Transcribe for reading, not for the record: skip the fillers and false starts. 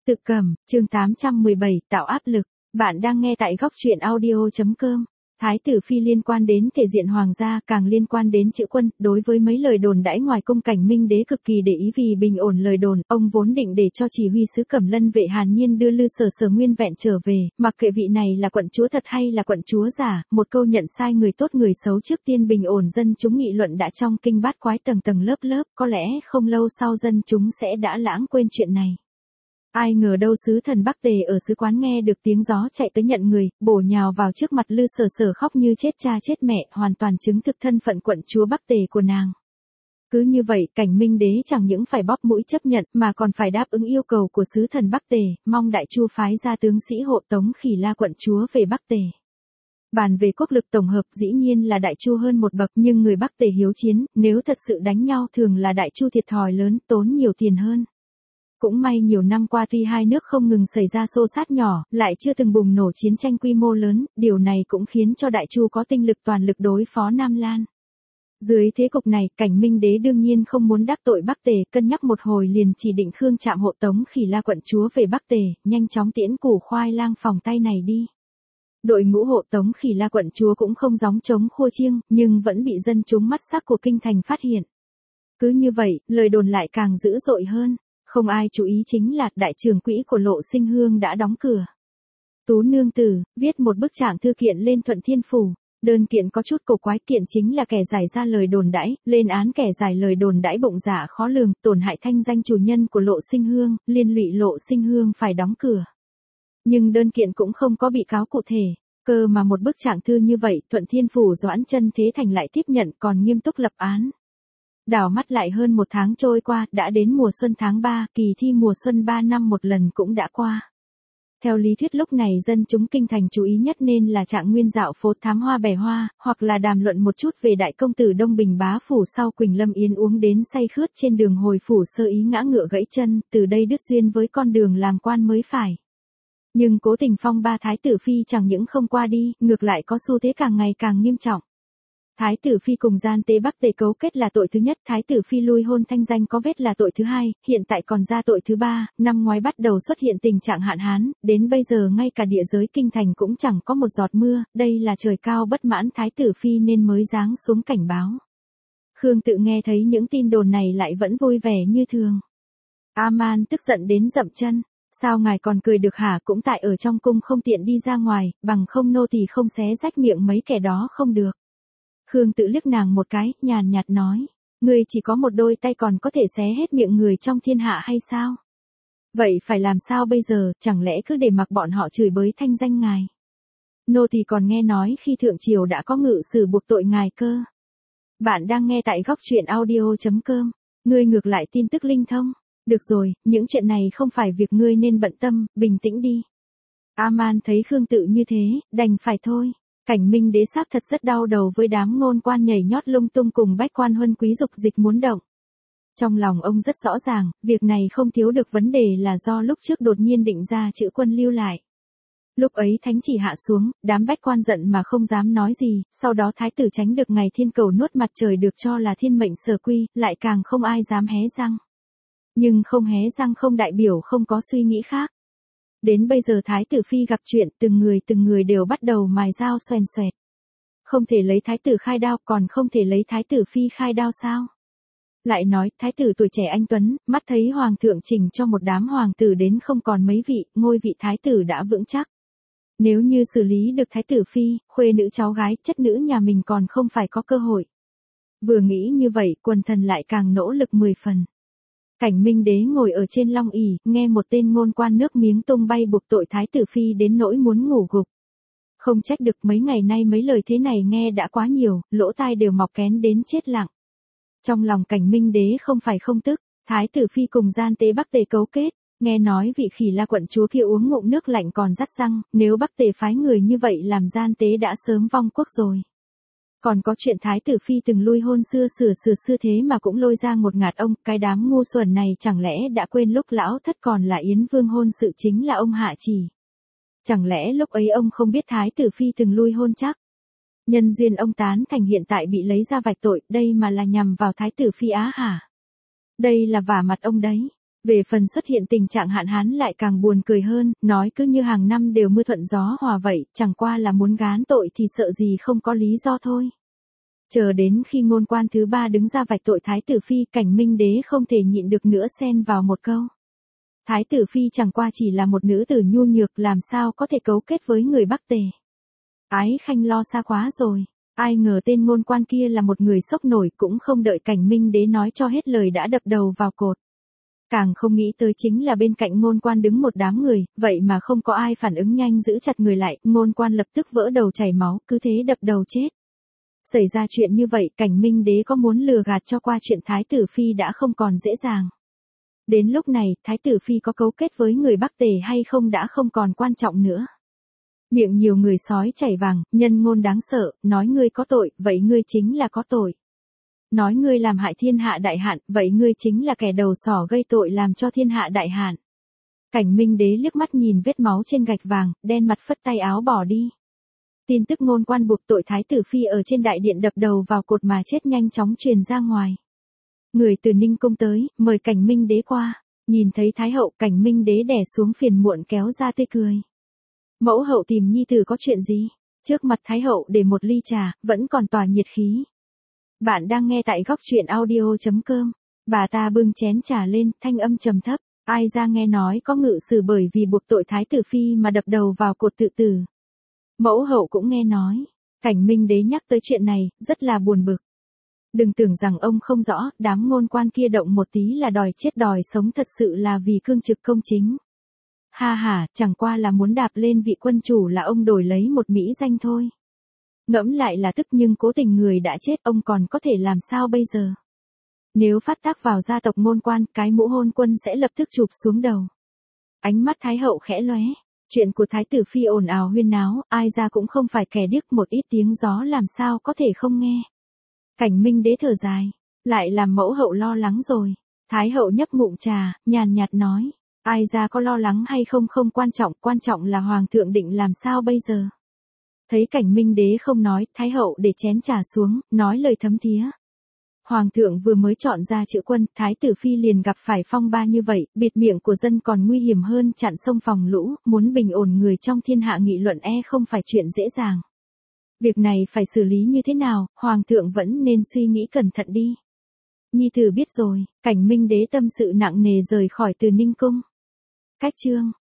Tự Cầm, chương 817, tạo áp lực. Bạn đang nghe tại góc truyện audio.com. Thái tử phi liên quan đến thể diện hoàng gia, càng liên quan đến chữ quân. Đối với mấy lời đồn đãi ngoài cung, Cảnh Minh Đế cực kỳ để ý. Vì bình ổn lời đồn, ông vốn định để cho chỉ huy sứ Cẩm Lân vệ Hàn Nhiên đưa Lư Sở nguyên vẹn trở về, mặc kệ vị này là quận chúa thật hay là quận chúa giả. Một câu nhận sai người tốt người xấu trước tiên bình ổn dân chúng nghị luận đã trong kinh bát quái tầng tầng lớp lớp. Có lẽ không lâu sau dân chúng sẽ đã lãng quên chuyện này. Ai ngờ đâu sứ thần Bắc Tề ở sứ quán nghe được tiếng gió chạy tới nhận người, bổ nhào vào trước mặt Lư Sở khóc như chết cha chết mẹ, hoàn toàn chứng thực thân phận quận chúa Bắc Tề của nàng. Cứ như vậy, Cảnh Minh Đế chẳng những phải bóp mũi chấp nhận mà còn phải đáp ứng yêu cầu của sứ thần Bắc Tề, mong Đại Chu phái ra tướng sĩ hộ tống Khỉ La quận chúa về Bắc Tề. Bàn về quốc lực tổng hợp dĩ nhiên là Đại Chu hơn một bậc, nhưng người Bắc Tề hiếu chiến, nếu thật sự đánh nhau thường là Đại Chu thiệt thòi lớn, tốn nhiều tiền hơn. Cũng may nhiều năm qua tuy hai nước không ngừng xảy ra xô xát nhỏ, lại chưa từng bùng nổ chiến tranh quy mô lớn, điều này cũng khiến cho Đại Chu có tinh lực toàn lực đối phó Nam Lan. Dưới thế cục này, Cảnh Minh Đế đương nhiên không muốn đắc tội Bắc Tề, cân nhắc một hồi liền chỉ định Khương Trạm hộ tống Khỉ La quận chúa về Bắc Tề, nhanh chóng tiễn củ khoai lang phòng tay này đi. Đội ngũ hộ tống Khỉ La quận chúa cũng không gióng trống khua chiêng, nhưng vẫn bị dân chúng mắt sắc của kinh thành phát hiện. Cứ như vậy, lời đồn lại càng dữ dội hơn. Không ai chú ý chính là đại trưởng quỹ của Lộ Sinh Hương đã đóng cửa. Tú nương tử viết một bức trạng thư kiện lên Thuận Thiên Phủ. Đơn kiện có chút cổ quái, kiện chính là kẻ giải ra lời đồn đãi, lên án kẻ giải lời đồn đãi bụng dạ khó lường, tổn hại thanh danh chủ nhân của Lộ Sinh Hương, liên lụy Lộ Sinh Hương phải đóng cửa. Nhưng đơn kiện cũng không có bị cáo cụ thể, cơ mà một bức trạng thư như vậy, Thuận Thiên Phủ Doãn Chân Thế Thành lại tiếp nhận còn nghiêm túc lập án. Đảo mắt lại hơn một tháng trôi qua, đã đến mùa xuân tháng 3, kỳ thi mùa xuân 3 năm một lần cũng đã qua. Theo lý thuyết lúc này dân chúng kinh thành chú ý nhất nên là Trạng Nguyên dạo phố thám hoa bẻ hoa, hoặc là đàm luận một chút về đại công tử Đông Bình bá phủ sau Quỳnh Lâm Yến uống đến say khướt trên đường hồi phủ sơ ý ngã ngựa gãy chân, từ đây đứt duyên với con đường làm quan mới phải. Nhưng cố tình phong ba thái tử phi chẳng những không qua đi, ngược lại có xu thế càng ngày càng nghiêm trọng. Thái tử phi cùng gian tế Bắc Tề cấu kết là tội thứ nhất, thái tử phi lui hôn thanh danh có vết là tội thứ hai, hiện tại còn ra tội thứ ba. Năm ngoái bắt đầu xuất hiện tình trạng hạn hán, đến bây giờ ngay cả địa giới kinh thành cũng chẳng có một giọt mưa, đây là trời cao bất mãn thái tử phi nên mới giáng xuống cảnh báo. Khương Tự nghe thấy những tin đồn này lại vẫn vui vẻ như thường. A-man tức giận đến dậm chân, sao ngài còn cười được hả, cũng tại ở trong cung không tiện đi ra ngoài, bằng không nô tỳ không xé rách miệng mấy kẻ đó không được. Khương Tự liếc nàng một cái, nhàn nhạt nói, ngươi chỉ có một đôi tay còn có thể xé hết miệng người trong thiên hạ hay sao? Vậy phải làm sao bây giờ, chẳng lẽ cứ để mặc bọn họ chửi bới thanh danh ngài? Nô tỳ còn nghe nói khi thượng triều đã có ngự sử buộc tội ngài cơ. Bạn đang nghe tại góc truyện audio.com, ngươi ngược lại tin tức linh thông. Được rồi, những chuyện này không phải việc ngươi nên bận tâm, bình tĩnh đi. A-man thấy Khương Tự như thế, đành phải thôi. Cảnh Minh Đế xác thật rất đau đầu với đám ngôn quan nhảy nhót lung tung cùng bách quan huân quý dục dịch muốn động. Trong lòng ông rất rõ ràng, việc này không thiếu được vấn đề là do lúc trước đột nhiên định ra chữ quân lưu lại. Lúc ấy thánh chỉ hạ xuống, đám bách quan giận mà không dám nói gì, sau đó thái tử tránh được ngày thiên cầu nuốt mặt trời được cho là thiên mệnh sở quy, lại càng không ai dám hé răng. Nhưng không hé răng không đại biểu không có suy nghĩ khác. Đến bây giờ thái tử phi gặp chuyện, từng người đều bắt đầu mài dao xoèn xoẹt. Không thể lấy thái tử khai đao, còn không thể lấy thái tử phi khai đao sao? Lại nói, thái tử tuổi trẻ anh tuấn, mắt thấy hoàng thượng chỉnh cho một đám hoàng tử đến không còn mấy vị, ngôi vị thái tử đã vững chắc. Nếu như xử lý được thái tử phi, khuê nữ cháu gái, chất nữ nhà mình còn không phải có cơ hội. Vừa nghĩ như vậy, quần thần lại càng nỗ lực 10 phần. Cảnh Minh Đế ngồi ở trên long ỷ, nghe một tên ngôn quan nước miếng tung bay buộc tội thái tử phi đến nỗi muốn ngủ gục. Không trách được, mấy ngày nay mấy lời thế này nghe đã quá nhiều, lỗ tai đều mọc kén đến chết lặng. Trong lòng Cảnh Minh Đế không phải không tức, thái tử phi cùng gian tế Bắc Tề cấu kết, nghe nói vị Khỉ La quận chúa kia uống ngụm nước lạnh còn rắt răng, nếu Bắc Tề phái người như vậy làm gian tế đã sớm vong quốc rồi. Còn có chuyện thái tử phi từng lui hôn sửa thế mà cũng lôi ra một ngạt ông, cái đám ngu xuẩn này chẳng lẽ đã quên lúc lão thất còn là Yến Vương hôn sự chính là ông hạ chỉ. Chẳng lẽ lúc ấy ông không biết thái tử phi từng lui hôn chắc? Nhân duyên ông tán thành hiện tại bị lấy ra vạch tội, đây mà là nhằm vào thái tử phi á hả? Đây là vả mặt ông đấy. Về phần xuất hiện tình trạng hạn hán lại càng buồn cười hơn, nói cứ như hàng năm đều mưa thuận gió hòa vậy, chẳng qua là muốn gán tội thì sợ gì không có lý do thôi. Chờ đến khi ngôn quan thứ ba đứng ra vạch tội Thái tử Phi, Cảnh Minh Đế không thể nhịn được nữa xen vào một câu. Thái tử Phi chẳng qua chỉ là một nữ tử nhu nhược, làm sao có thể cấu kết với người Bắc Tề. Ái Khanh lo xa quá rồi. Ai ngờ tên ngôn quan kia là một người sốc nổi, cũng không đợi Cảnh Minh Đế nói cho hết lời đã đập đầu vào cột. Càng không nghĩ tới chính là bên cạnh ngôn quan đứng một đám người, vậy mà không có ai phản ứng nhanh giữ chặt người lại, ngôn quan lập tức vỡ đầu chảy máu, cứ thế đập đầu chết. Xảy ra chuyện như vậy, Cảnh Minh Đế có muốn lừa gạt cho qua chuyện Thái tử Phi đã không còn dễ dàng. Đến lúc này, Thái tử Phi có cấu kết với người Bắc Tề hay không đã không còn quan trọng nữa. Miệng nhiều người sói chảy vàng, nhân ngôn đáng sợ, nói ngươi có tội, vậy ngươi chính là có tội. Nói ngươi làm hại thiên hạ đại hạn, vậy ngươi chính là kẻ đầu sỏ gây tội làm cho thiên hạ đại hạn. Cảnh Minh Đế liếc mắt nhìn vết máu trên gạch vàng, đen mặt phất tay áo bỏ đi. Tin tức ngôn quan buộc tội Thái tử Phi ở trên đại điện đập đầu vào cột mà chết nhanh chóng truyền ra ngoài. Người từ Ninh Cung tới, mời Cảnh Minh Đế qua. Nhìn thấy Thái hậu, Cảnh Minh Đế đè xuống phiền muộn kéo ra tươi cười. Mẫu hậu tìm nhi tử có chuyện gì? Trước mặt Thái hậu để một ly trà, vẫn còn tỏa nhiệt khí. Bạn đang nghe tại góc truyện audio.com. Bà ta bưng chén trà lên, thanh âm trầm thấp. Ai ra nghe nói có ngự sử bởi vì buộc tội Thái tử Phi mà đập đầu vào cột tự tử. Mẫu hậu cũng nghe nói. Cảnh Minh Đế nhắc tới chuyện này, rất là buồn bực. Đừng tưởng rằng ông không rõ, đám ngôn quan kia động một tí là đòi chết đòi sống, thật sự là vì cương trực công chính. Ha ha, chẳng qua là muốn đạp lên vị quân chủ là ông đổi lấy một mỹ danh thôi. Ngẫm lại là tức, nhưng cố tình người đã chết ông còn có thể làm sao bây giờ. Nếu phát tác vào gia tộc ngôn quan, cái mũ hôn quân sẽ lập tức chụp xuống đầu. Ánh mắt Thái hậu khẽ lóe. Chuyện của Thái tử Phi ồn ào huyên náo, ai ra cũng không phải kẻ điếc, một ít tiếng gió làm sao có thể không nghe. Cảnh Minh Đế thở dài, lại làm mẫu hậu lo lắng rồi. Thái hậu nhấp ngụm trà, nhàn nhạt nói, ai ra có lo lắng hay không không quan trọng là hoàng thượng định làm sao bây giờ. Thấy Cảnh Minh Đế không nói, Thái hậu để chén trà xuống, nói lời thấm thía. Hoàng thượng vừa mới chọn ra chữ quân, Thái tử Phi liền gặp phải phong ba như vậy, bịt miệng của dân còn nguy hiểm hơn chặn sông phòng lũ, muốn bình ổn người trong thiên hạ nghị luận không phải chuyện dễ dàng. Việc này phải xử lý như thế nào, Hoàng thượng vẫn nên suy nghĩ cẩn thận đi. Nhi tử biết rồi. Cảnh Minh Đế tâm sự nặng nề rời khỏi Từ Ninh Cung. Cách chương